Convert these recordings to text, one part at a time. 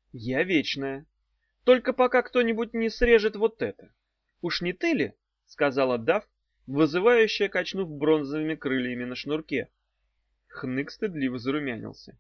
Я вечная. Только пока кто-нибудь не срежет вот это. Уж не ты ли? Сказала Дав, вызывающе качнув бронзовыми крыльями на шнурке. Хнык стыдливо зарумянился.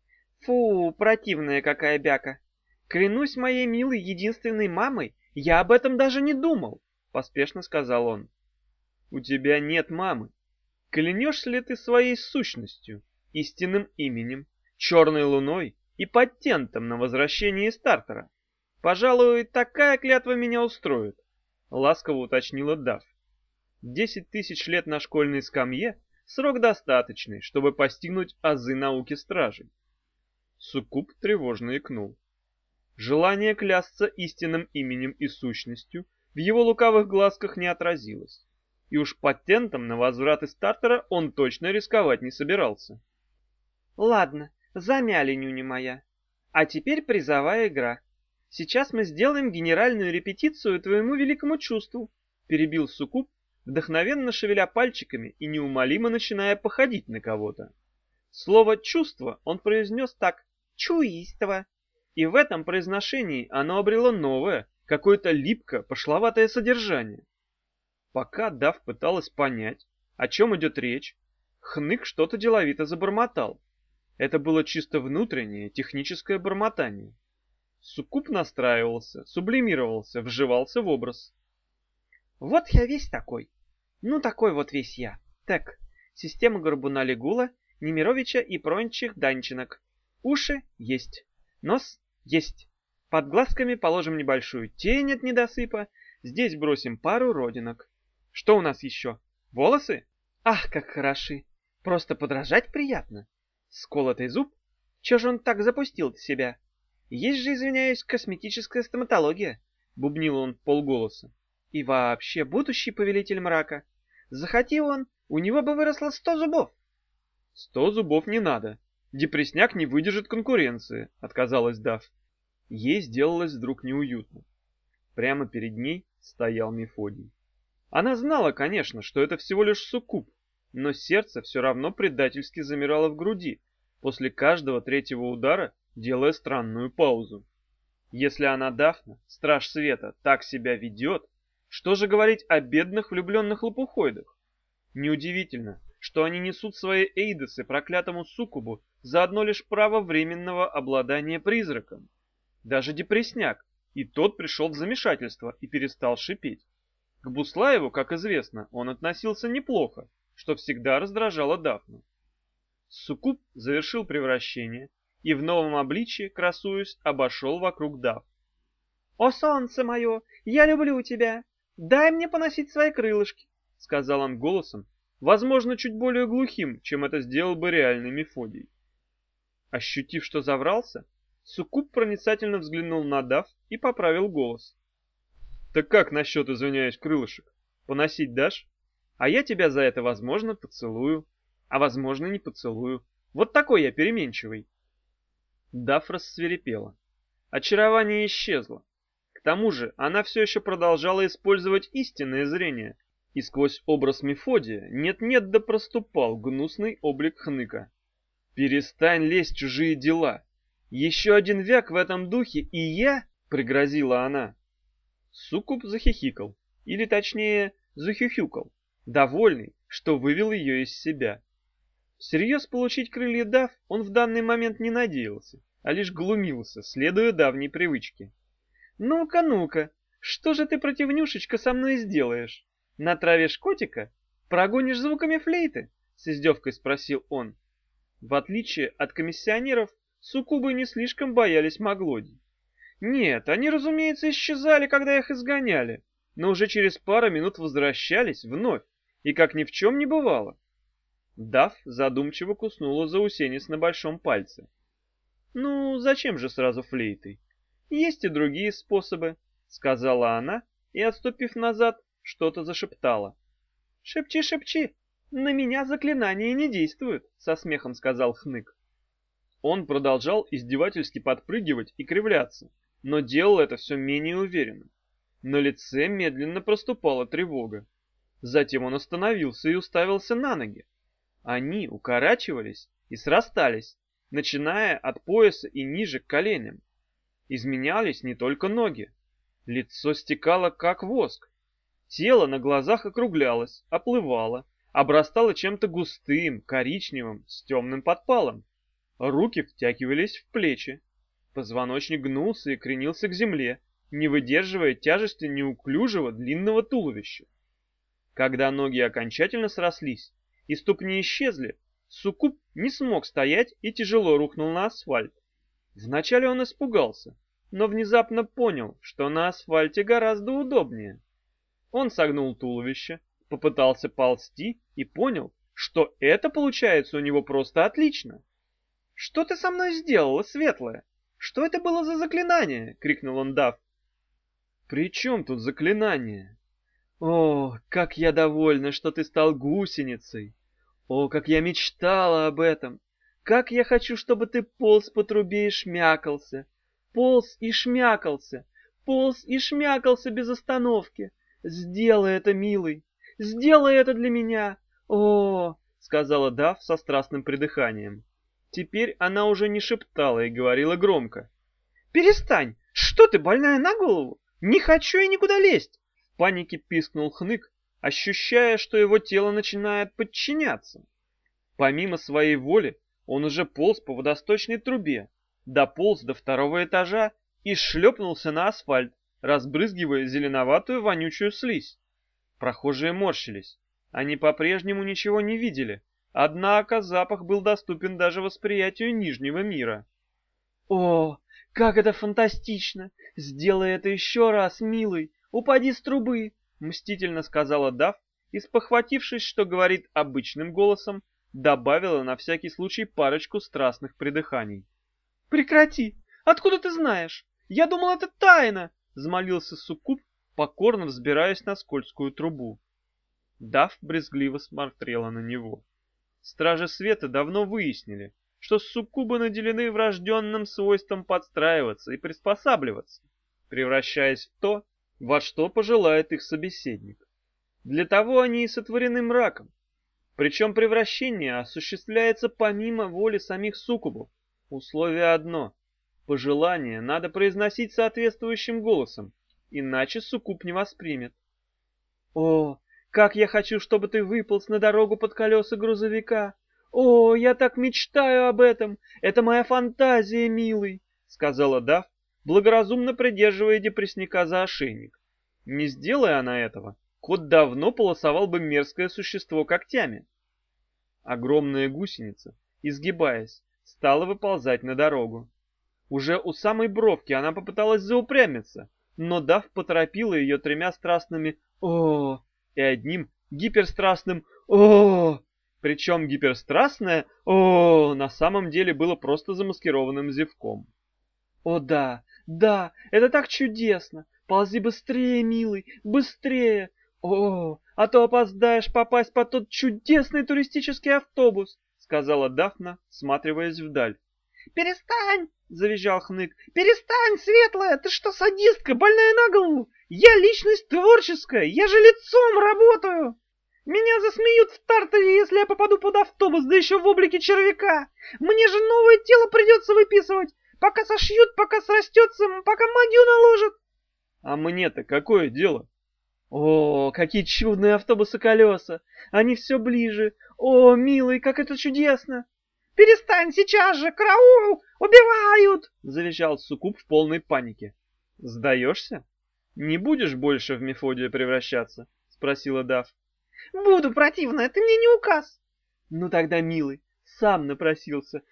Фу, противная какая бяка. Клянусь моей милой единственной мамой, я об этом даже не думал, поспешно сказал он. У тебя нет мамы. Клянешься ли ты своей сущностью, истинным именем, черной луной и патентом на возвращение из Тартара? Пожалуй, такая клятва меня устроит, ласково уточнила Дав. 10 тысяч лет на школьной скамье — срок достаточный, чтобы постигнуть азы науки стражей. Суккуб тревожно икнул. Желание клясться истинным именем и сущностью в его лукавых глазках не отразилось, и уж патентом на возврат из Тартара он точно рисковать не собирался. «Ладно, замяли, нюня моя. А теперь призовая игра. Сейчас мы сделаем генеральную репетицию твоему великому чувству», — перебил Суккуб, вдохновенно шевеля пальчиками и неумолимо начиная походить на кого-то. Слово «чувство» он произнес так: «чуиство». И в этом произношении оно обрело новое, какое-то липко-пошловатое содержание. Пока Дав пыталась понять, о чем идет речь, Хнык что-то деловито забормотал. Это было чисто внутреннее, техническое бормотание. Суккуб настраивался, сублимировался, вживался в образ. Вот я весь такой. Ну, такой вот весь я. Так, система Горбуна-Легула, Немировича и прочих Данченок. Уши есть. Нос есть. Под глазками положим небольшую тень от недосыпа. Здесь бросим пару родинок. Что у нас еще? Волосы? Ах, как хороши. Просто подражать приятно. Сколотый зуб? Че же он так запустил себя? Есть же, извиняюсь, косметическая стоматология. Бубнил он полголоса. И вообще, будущий повелитель мрака. Захоти он, у него бы выросло 100 зубов. 100 зубов не надо. Депресняк не выдержит конкуренции, отказалась Дав. Ей сделалось вдруг неуютно. Прямо перед ней стоял Мефодий. Она знала, конечно, что это всего лишь суккуб, но сердце все равно предательски замирало в груди, после каждого третьего удара делая странную паузу. Если она, Дафна, страж света, так себя ведет, что же говорить о бедных влюбленных лопухоидах? Неудивительно, что они несут свои эйдосы проклятому суккубу за одно лишь право временного обладания призраком. Даже депресняк, и тот пришел в замешательство и перестал шипеть. К Буслаеву, как известно, он относился неплохо, что всегда раздражало Дафну. Суккуб завершил превращение и в новом обличье, красуясь, обошел вокруг Даф. «О, солнце мое, я люблю тебя! Дай мне поносить свои крылышки!» — сказал он голосом, возможно, чуть более глухим, чем это сделал бы реальный Мефодий. Ощутив, что заврался, Суккуб проницательно взглянул на Даф и поправил голос. «Так как насчет, извиняюсь, крылышек? Поносить дашь? А я тебя за это, возможно, поцелую, а возможно, не поцелую. Вот такой я переменчивый». Даф рассвирепела. Очарование исчезло. К тому же она все еще продолжала использовать истинное зрение, и сквозь образ Мефодия нет-нет да проступал гнусный облик Хныка. «Перестань лезть в чужие дела. Еще один вяк в этом духе, и я...» — пригрозила она. Суккуб захихикал, или точнее захюхюкал, довольный, что вывел ее из себя. Всерьез получить крылья Дав он в данный момент не надеялся, а лишь глумился, следуя давней привычке. «Ну-ка, ну-ка, что же ты, противнюшечка, со мной сделаешь? Натравишь котика? Прогонишь звуками флейты?» — с издевкой спросил он. В отличие от комиссионеров, суккубы не слишком боялись Маглодий. Нет, они, разумеется, исчезали, когда их изгоняли, но уже через пару минут возвращались вновь, и как ни в чем не бывало. Дав задумчиво куснула заусенец на большом пальце. «Ну, зачем же сразу флейтой? Есть и другие способы», — сказала она и, отступив назад, что-то зашептала. «Шепчи, шепчи, на меня заклинания не действуют», — со смехом сказал Хнык. Он продолжал издевательски подпрыгивать и кривляться, но делал это все менее уверенно. На лице медленно проступала тревога. Затем он остановился и уставился на ноги. Они укорачивались и срастались, начиная от пояса и ниже к коленям. Изменялись не только ноги. Лицо стекало, как воск. Тело на глазах округлялось, оплывало, обрастало чем-то густым, коричневым, с темным подпалом. Руки втягивались в плечи. Позвоночник гнулся и кренился к земле, не выдерживая тяжести неуклюжего длинного туловища. Когда ноги окончательно срослись и ступни исчезли, Суккуб не смог стоять и тяжело рухнул на асфальт. Вначале он испугался, но внезапно понял, что на асфальте гораздо удобнее. Он согнул туловище, попытался ползти и понял, что это получается у него просто отлично. «Что ты со мной сделала, Светлая? Что это было за заклинание?» — крикнул он Дав. «При чем тут заклинание? О, как я довольна, что ты стал гусеницей! О, как я мечтала об этом! Как я хочу, чтобы ты полз по трубе и шмякался! Полз и шмякался! Полз и шмякался без остановки! Сделай это, милый! Сделай это для меня! О!» — сказала Дав со страстным придыханием. Теперь она уже не шептала и говорила громко. «Перестань! Что ты, больная на голову? Не хочу я никуда лезть!» В панике пискнул Хнык, ощущая, что его тело начинает подчиняться. Помимо своей воли, он уже полз по водосточной трубе, дополз до второго этажа и шлепнулся на асфальт, разбрызгивая зеленоватую вонючую слизь. Прохожие морщились. Они по-прежнему ничего не видели, однако запах был доступен даже восприятию нижнего мира. «О, как это фантастично! Сделай это еще раз, милый! Упади с трубы!» — мстительно сказала Дав и, спохватившись, что говорит обычным голосом, добавила на всякий случай парочку страстных придыханий. «Прекрати! Откуда ты знаешь? Я думал, это тайна!» — взмолился Суккуб, покорно взбираясь на скользкую трубу. Дав брезгливо смотрела на него. Стражи Света давно выяснили, что суккубы наделены врожденным свойством подстраиваться и приспосабливаться, превращаясь в то, во что пожелает их собеседник. Для того они и сотворены мраком. Причем превращение осуществляется помимо воли самих суккубов. Условие одно — пожелание надо произносить соответствующим голосом, иначе суккуб не воспримет. «О, как я хочу, чтобы ты выполз на дорогу под колеса грузовика! О, я так мечтаю об этом! Это моя фантазия, милый!» — сказала Дав, благоразумно придерживая депрессника за ошейник. Не сделая она этого, кот давно полосовал бы мерзкое существо когтями. Огромная гусеница, изгибаясь, стала выползать на дорогу. Уже у самой бровки она попыталась заупрямиться, но Дав поторопила ее тремя страстными «О!» и одним гиперстрастным «О!». Причем гиперстрастное «О!» на самом деле было просто замаскированным зевком. «О да, да, это так чудесно! Ползи быстрее, милый, быстрее! О, а то опоздаешь попасть под тот чудесный туристический автобус!» — сказала Дафна, всматриваясь вдаль. «Перестань!» — завизжал Хнык. «Перестань, Светлая! Ты что, садистка, больная на голову? Я личность творческая, я же лицом работаю! Меня засмеют в Тартере, если я попаду под автобус, да еще в облике червяка! Мне же новое тело придется выписывать, пока сошьют, пока срастется, пока магию наложат!» «А мне-то какое дело?» «О, какие чудные автобусы-колеса! Они все ближе! О, милый, как это чудесно!» «Перестань сейчас же! Караул! Убивают!» — завизжал Суккуб в полной панике. «Сдаешься? Не будешь больше в Мефодия превращаться?» — спросила Дав. «Буду, противная, ты мне не указ!» «Ну тогда, милый, сам напросился.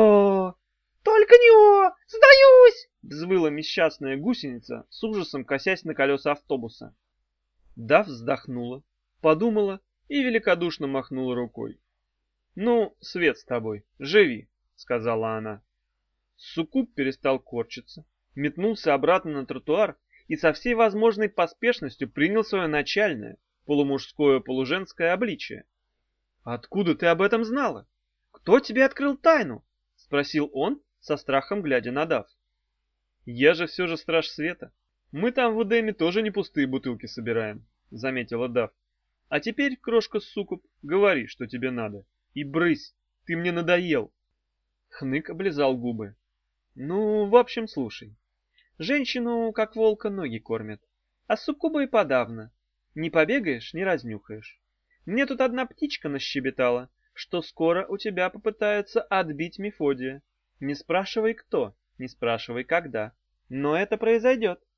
О, только не о! Сдаюсь!» — взвыла несчастная гусеница, с ужасом косясь на колеса автобуса. Дав вздохнула, подумала и великодушно махнула рукой. «Ну, свет с тобой, живи», — сказала она. Суккуб перестал корчиться, метнулся обратно на тротуар и со всей возможной поспешностью принял свое начальное, полумужское-полуженское обличие. «Откуда ты об этом знала? Кто тебе открыл тайну?» — спросил он, со страхом глядя на Дав. «Я же все же страж света. Мы там в Эдеме тоже не пустые бутылки собираем», — заметила Дав. «А теперь, крошка Суккуб, говори, что тебе надо. И брысь, ты мне надоел». Хнык облизал губы. «Ну, в общем, слушай. Женщину, как волка, ноги кормят. А суккуба и подавно. Не побегаешь, не разнюхаешь. Мне тут одна птичка нащебетала, что скоро у тебя попытаются отбить Мефодия. Не спрашивай кто, не спрашивай когда. Но это произойдет.